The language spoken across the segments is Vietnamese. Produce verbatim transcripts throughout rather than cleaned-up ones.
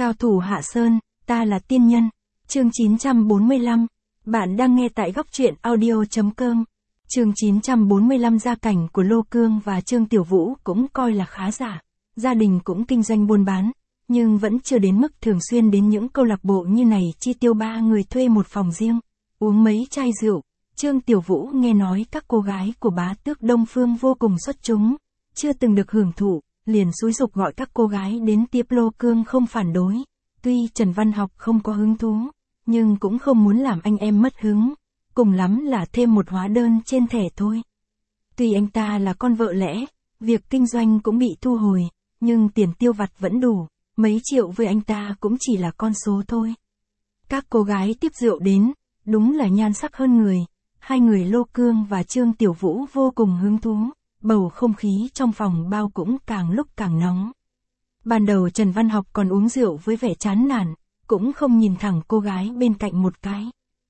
Cao thủ Hạ Sơn, ta là tiên nhân. Chương chín trăm bốn mươi lăm. Bạn đang nghe tại góc truyện audio chấm com. Chương chín trăm bốn mươi lăm. Gia cảnh của Lô Cương và Trương Tiểu Vũ cũng coi là khá giả. Gia đình cũng kinh doanh buôn bán, nhưng vẫn chưa đến mức thường xuyên đến những câu lạc bộ như này. Chi tiêu ba người thuê một phòng riêng, uống mấy chai rượu. Trương Tiểu Vũ nghe nói các cô gái của bá tước Đông Phương vô cùng xuất chúng, chưa từng được hưởng thụ, liền xúi giục gọi các cô gái đến tiếp. Lô Cương không phản đối, tuy Trần Văn Học không có hứng thú, nhưng cũng không muốn làm anh em mất hứng, cùng lắm là thêm một hóa đơn trên thẻ thôi. Tuy anh ta là con vợ lẽ, việc kinh doanh cũng bị thu hồi, nhưng tiền tiêu vặt vẫn đủ, mấy triệu với anh ta cũng chỉ là con số thôi. Các cô gái tiếp rượu đến, đúng là nhan sắc hơn người, hai người Lô Cương và Trương Tiểu Vũ vô cùng hứng thú, bầu không khí trong phòng bao cũng càng lúc càng nóng. Ban đầu Trần Văn Học còn uống rượu với vẻ chán nản, cũng không nhìn thẳng cô gái bên cạnh một cái.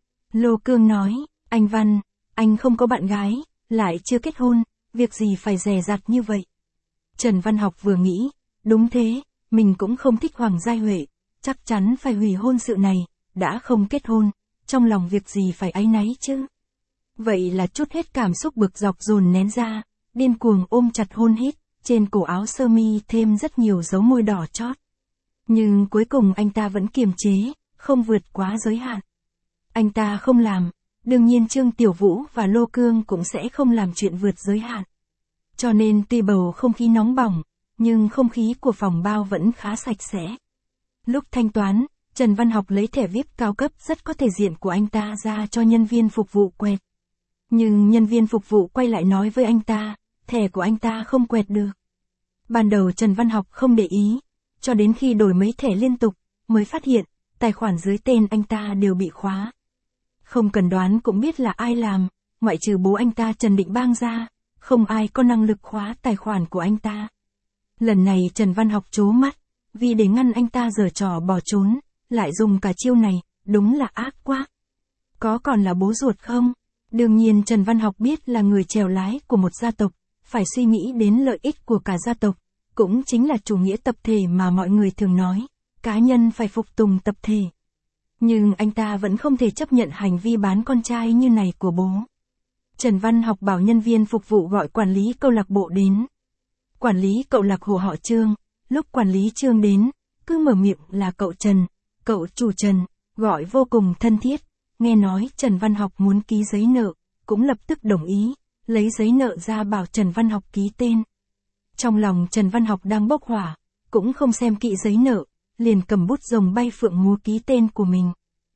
Lô Cương nói, anh Văn, anh không có bạn gái, lại chưa kết hôn, việc gì phải dè dặt như vậy. Trần Văn Học vừa nghĩ, đúng thế, mình cũng không thích Hoàng Giai Huệ, chắc chắn phải hủy hôn sự này, đã không kết hôn, trong lòng việc gì phải áy náy chứ. Vậy là chút hết cảm xúc bực dọc dồn nén ra, điên cuồng ôm chặt hôn hít, trên cổ áo sơ mi thêm rất nhiều dấu môi đỏ chót. Nhưng cuối cùng anh ta vẫn kiềm chế, không vượt quá giới hạn. Anh ta không làm, đương nhiên Trương Tiểu Vũ và Lô Cương cũng sẽ không làm chuyện vượt giới hạn. Cho nên tuy bầu không khí nóng bỏng, nhưng không khí của phòng bao vẫn khá sạch sẽ. Lúc thanh toán, Trần Văn Học lấy thẻ vi ai pi cao cấp rất có thể diện của anh ta ra cho nhân viên phục vụ quẹt. Nhưng nhân viên phục vụ quay lại nói với anh ta, thẻ của anh ta không quẹt được. Ban đầu Trần Văn Học không để ý, cho đến khi đổi mấy thẻ liên tục, mới phát hiện, tài khoản dưới tên anh ta đều bị khóa. Không cần đoán cũng biết là ai làm, ngoại trừ bố anh ta Trần Định Bang ra, không ai có năng lực khóa tài khoản của anh ta. Lần này Trần Văn Học trố mắt, vì để ngăn anh ta giở trò bỏ trốn, lại dùng cả chiêu này, đúng là ác quá. Có còn là bố ruột không? Đương nhiên Trần Văn Học biết là người chèo lái của một gia tộc, phải suy nghĩ đến lợi ích của cả gia tộc, cũng chính là chủ nghĩa tập thể mà mọi người thường nói, cá nhân phải phục tùng tập thể. Nhưng anh ta vẫn không thể chấp nhận hành vi bán con trai như này của bố. Trần Văn Học bảo nhân viên phục vụ gọi quản lý câu lạc bộ đến. Quản lý câu lạc bộ họ Trương, lúc quản lý Trương đến, cứ mở miệng là cậu Trần, cậu chủ Trần, gọi vô cùng thân thiết. Nghe nói Trần Văn Học muốn ký giấy nợ, cũng lập tức đồng ý, lấy giấy nợ ra bảo Trần Văn Học ký tên. Trong lòng Trần Văn Học đang bốc hỏa, cũng không xem kỹ giấy nợ, liền cầm bút rồng bay phượng múa ký tên của mình.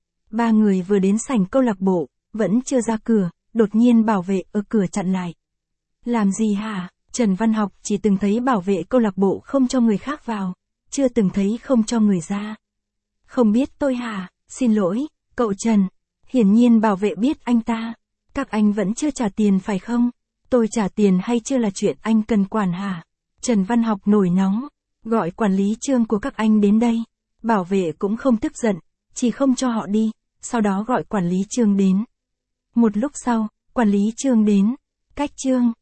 Ba người vừa đến sảnh câu lạc bộ, vẫn chưa ra cửa, đột nhiên bảo vệ ở cửa chặn lại. Làm gì hả? Trần Văn Học chỉ từng thấy bảo vệ câu lạc bộ không cho người khác vào, chưa từng thấy không cho người ra. Không biết tôi hả? Xin lỗi, cậu Trần. Hiển nhiên bảo vệ biết anh ta. Các anh vẫn chưa trả tiền phải không? Tôi trả tiền hay chưa là chuyện anh cần quản hả? Trần Văn Học nổi nóng, gọi quản lý Trương của các anh đến đây. Bảo vệ cũng không tức giận, chỉ không cho họ đi, sau đó gọi quản lý Trương đến. Một lúc sau, quản lý Trương đến. Cách Trương,